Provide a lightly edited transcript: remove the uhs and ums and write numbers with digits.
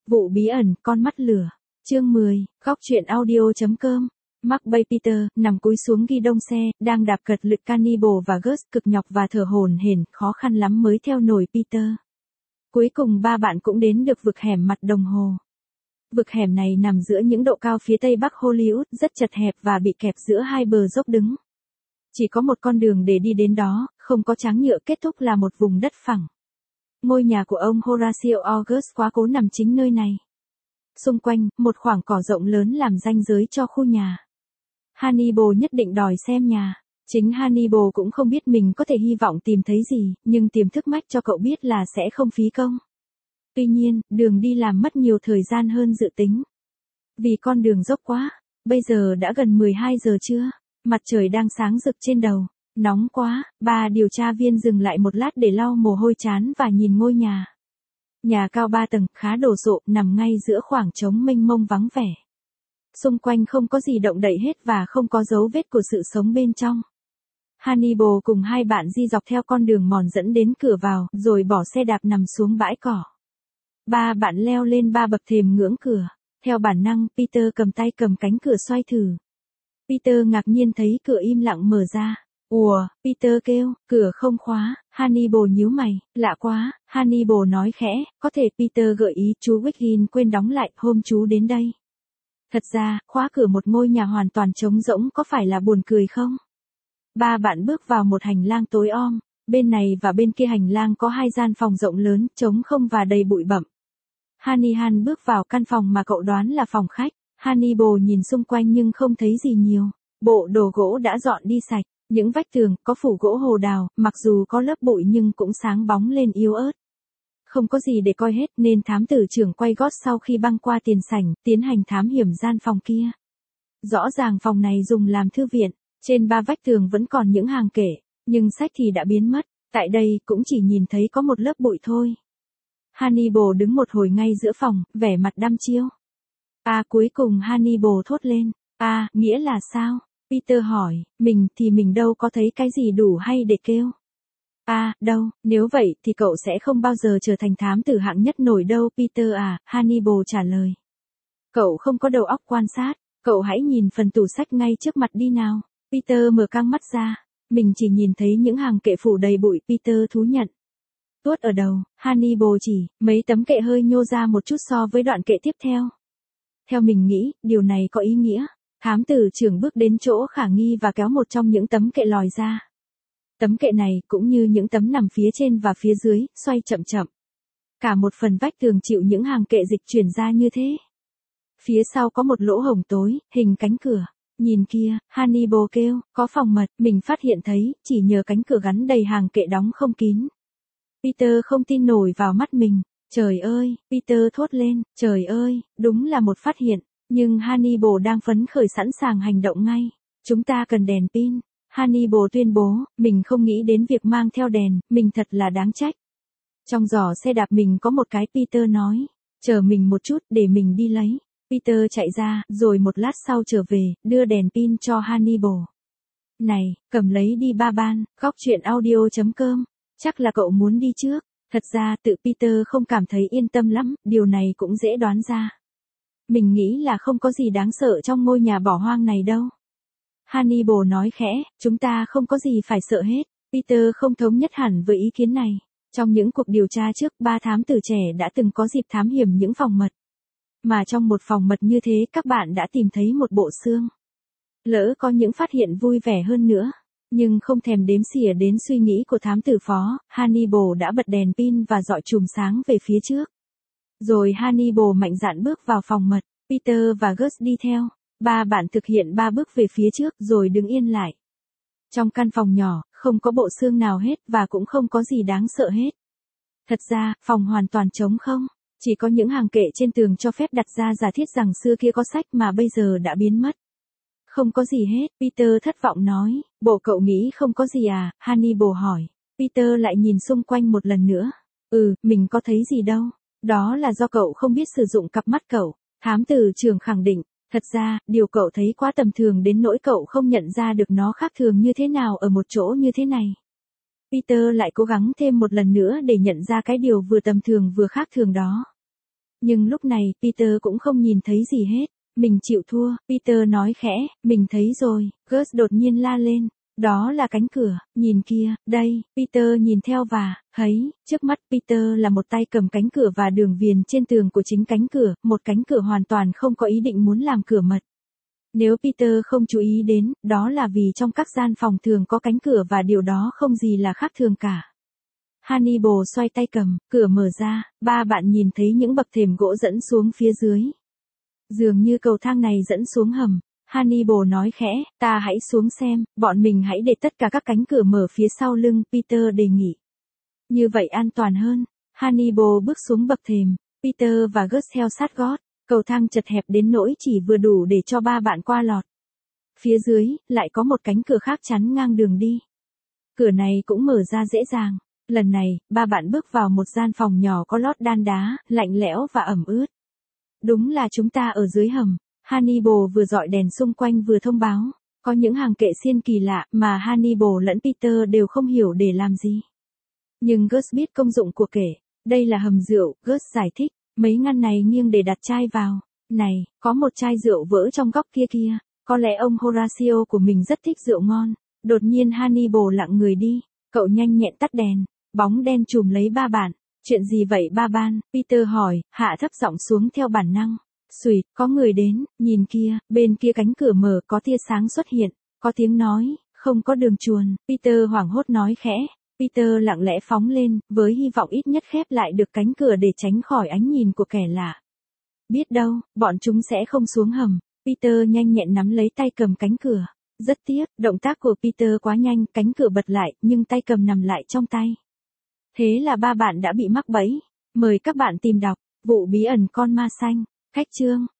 Vụ bí ẩn, con mắt lửa. Chương 10, góc truyện audio.com. McBay Peter, nằm cúi xuống ghi đông xe, đang đạp cật lực Cannibal và Gus cực nhọc và thở hổn hển, khó khăn lắm mới theo nổi Peter. Cuối cùng ba bạn cũng đến được vực hẻm mặt đồng hồ. Vực hẻm này nằm giữa những độ cao phía tây bắc Hollywood, rất chật hẹp và bị kẹp giữa hai bờ dốc đứng. Chỉ có một con đường để đi đến đó, không có tráng nhựa, kết thúc là một vùng đất phẳng. Ngôi nhà của ông Horatio August quá cố nằm chính nơi này. Xung quanh, một khoảng cỏ rộng lớn làm ranh giới cho khu nhà. Hannibal nhất định đòi xem nhà. Chính Hannibal cũng không biết mình có thể hy vọng tìm thấy gì, nhưng tiềm thức mách cho cậu biết là sẽ không phí công. Tuy nhiên, đường đi làm mất nhiều thời gian hơn dự tính. Vì con đường dốc quá, bây giờ đã gần 12 giờ trưa, mặt trời đang sáng rực trên đầu. Nóng quá, ba điều tra viên dừng lại một lát để lau mồ hôi trán và nhìn ngôi nhà. Nhà cao 3 tầng, khá đồ sộ, nằm ngay giữa khoảng trống mênh mông vắng vẻ. Xung quanh không có gì động đậy hết và không có dấu vết của sự sống bên trong. Hannibal cùng hai bạn di dọc theo con đường mòn dẫn đến cửa vào, rồi bỏ xe đạp nằm xuống bãi cỏ. Ba bạn leo lên 3 bậc thềm ngưỡng cửa. Theo bản năng, Peter cầm tay cầm cánh cửa xoay thử. Peter ngạc nhiên thấy cửa im lặng mở ra. Ủa, Peter kêu, cửa không khóa. Hannibal nhíu mày, lạ quá. Hannibal nói khẽ, có thể Peter gợi ý chú Wiggin quên đóng lại hôm chú đến đây. Thật ra, khóa cửa một ngôi nhà hoàn toàn trống rỗng có phải là buồn cười không? Ba bạn bước vào một hành lang tối om, bên này và bên kia hành lang có 2 gian phòng rộng lớn, trống không và đầy bụi bặm. Hannibal bước vào căn phòng mà cậu đoán là phòng khách. Hannibal nhìn xung quanh nhưng không thấy gì nhiều. Bộ đồ gỗ đã dọn đi sạch. Những vách tường có phủ gỗ hồ đào, mặc dù có lớp bụi nhưng cũng sáng bóng lên yếu ớt. Không có gì để coi hết nên thám tử trưởng quay gót sau khi băng qua tiền sảnh, tiến hành thám hiểm gian phòng kia. Rõ ràng phòng này dùng làm thư viện, trên 3 vách tường vẫn còn những hàng kệ, nhưng sách thì đã biến mất, tại đây cũng chỉ nhìn thấy có một lớp bụi thôi. Hannibal đứng một hồi ngay giữa phòng, vẻ mặt đăm chiêu. Cuối cùng Hannibal thốt lên, nghĩa là sao? Peter hỏi, mình đâu có thấy cái gì đủ hay để kêu. Đâu, nếu vậy thì cậu sẽ không bao giờ trở thành thám tử hạng nhất nổi đâu Peter à, Hannibal trả lời. Cậu không có đầu óc quan sát, cậu hãy nhìn phần tủ sách ngay trước mặt đi nào. Peter mở căng mắt ra, mình chỉ nhìn thấy những hàng kệ phủ đầy bụi, Peter thú nhận. Tuốt ở đầu, Hannibal chỉ, mấy tấm kệ hơi nhô ra một chút so với đoạn kệ tiếp theo. Theo mình nghĩ, điều này có ý nghĩa. Thám tử trưởng bước đến chỗ khả nghi và kéo một trong những tấm kệ lòi ra. Tấm kệ này, cũng như những tấm nằm phía trên và phía dưới, xoay chậm chậm. Cả một phần vách tường chịu những hàng kệ dịch chuyển ra như thế. Phía sau có một lỗ hổng tối, hình cánh cửa. Nhìn kia, Hannibal kêu, có phòng mật, mình phát hiện thấy, chỉ nhờ cánh cửa gắn đầy hàng kệ đóng không kín. Peter không tin nổi vào mắt mình. Trời ơi, Peter thốt lên, trời ơi, đúng là một phát hiện. Nhưng Hannibal đang phấn khởi sẵn sàng hành động ngay. Chúng ta cần đèn pin. Hannibal tuyên bố, mình không nghĩ đến việc mang theo đèn, mình thật là đáng trách. Trong giỏ xe đạp mình có một cái, Peter nói. Chờ mình một chút để mình đi lấy. Peter chạy ra, rồi một lát sau trở về, đưa đèn pin cho Hannibal. Này, cầm lấy đi ba ban, góc truyện audio.com. Chắc là cậu muốn đi trước. Thật ra tự Peter không cảm thấy yên tâm lắm, điều này cũng dễ đoán ra. Mình nghĩ là không có gì đáng sợ trong ngôi nhà bỏ hoang này đâu. Hannibal nói khẽ, chúng ta không có gì phải sợ hết. Peter không thống nhất hẳn với ý kiến này. Trong những cuộc điều tra trước, 3 thám tử trẻ đã từng có dịp thám hiểm những phòng mật. Mà trong một phòng mật như thế các bạn đã tìm thấy một bộ xương. Lỡ có những phát hiện vui vẻ hơn nữa. Nhưng không thèm đếm xỉa đến suy nghĩ của thám tử phó, Hannibal đã bật đèn pin và dọi chùm sáng về phía trước. Rồi Hannibal mạnh dạn bước vào phòng mật, Peter và Gus đi theo. Ba bạn thực hiện 3 bước về phía trước rồi đứng yên lại. Trong căn phòng nhỏ, không có bộ xương nào hết và cũng không có gì đáng sợ hết. Thật ra, phòng hoàn toàn trống không. Chỉ có những hàng kệ trên tường cho phép đặt ra giả thiết rằng xưa kia có sách mà bây giờ đã biến mất. Không có gì hết, Peter thất vọng nói. Bộ cậu nghĩ không có gì à, Hannibal hỏi. Peter lại nhìn xung quanh một lần nữa. Mình có thấy gì đâu. Đó là do cậu không biết sử dụng cặp mắt cậu. Thám tử trưởng khẳng định. Thật ra, điều cậu thấy quá tầm thường đến nỗi cậu không nhận ra được nó khác thường như thế nào ở một chỗ như thế này. Peter lại cố gắng thêm một lần nữa để nhận ra cái điều vừa tầm thường vừa khác thường đó. Nhưng lúc này Peter cũng không nhìn thấy gì hết. Mình chịu thua, Peter nói khẽ, mình thấy rồi, Gus đột nhiên la lên. Đó là cánh cửa, nhìn kia, đây, Peter nhìn theo và, thấy, trước mắt Peter là một tay cầm cánh cửa và đường viền trên tường của chính cánh cửa, một cánh cửa hoàn toàn không có ý định muốn làm cửa mật. Nếu Peter không chú ý đến, đó là vì trong các gian phòng thường có cánh cửa và điều đó không gì là khác thường cả. Hannibal xoay tay cầm, cửa mở ra, ba bạn nhìn thấy những bậc thềm gỗ dẫn xuống phía dưới. Dường như cầu thang này dẫn xuống hầm. Hannibal nói khẽ, ta hãy xuống xem, bọn mình hãy để tất cả các cánh cửa mở phía sau lưng, Peter đề nghị. Như vậy an toàn hơn. Hannibal bước xuống bậc thềm, Peter và Gus theo sát gót. Cầu thang chật hẹp đến nỗi chỉ vừa đủ để cho ba bạn qua lọt. Phía dưới, lại có một cánh cửa khác chắn ngang đường đi. Cửa này cũng mở ra dễ dàng. Lần này, ba bạn bước vào một gian phòng nhỏ có lót đan đá, lạnh lẽo và ẩm ướt. Đúng là chúng ta ở dưới hầm. Hannibal vừa dọi đèn xung quanh vừa thông báo. Có những hàng kệ xiên kỳ lạ mà Hannibal lẫn Peter đều không hiểu để làm gì. Nhưng Gus biết công dụng của kệ. Đây là hầm rượu, Gus giải thích. Mấy ngăn này nghiêng để đặt chai vào. Này, có một chai rượu vỡ trong góc kia kia. Có lẽ ông Horatio của mình rất thích rượu ngon. Đột nhiên Hannibal lặng người đi. Cậu nhanh nhẹn tắt đèn. Bóng đen trùm lấy ba bạn. Chuyện gì vậy ba ban? Peter hỏi, hạ thấp giọng xuống theo bản năng. Xuỵt, có người đến, nhìn kia, bên kia cánh cửa mở có tia sáng xuất hiện. Có tiếng nói, không có đường chuồn. Peter hoảng hốt nói khẽ. Peter lặng lẽ phóng lên, với hy vọng ít nhất khép lại được cánh cửa để tránh khỏi ánh nhìn của kẻ lạ. Biết đâu, bọn chúng sẽ không xuống hầm. Peter nhanh nhẹn nắm lấy tay cầm cánh cửa. Rất tiếc, động tác của Peter quá nhanh, cánh cửa bật lại, nhưng tay cầm nằm lại trong tay. Thế là ba bạn đã bị mắc bẫy. Mời các bạn tìm đọc, vụ bí ẩn con ma xanh. Khách chương.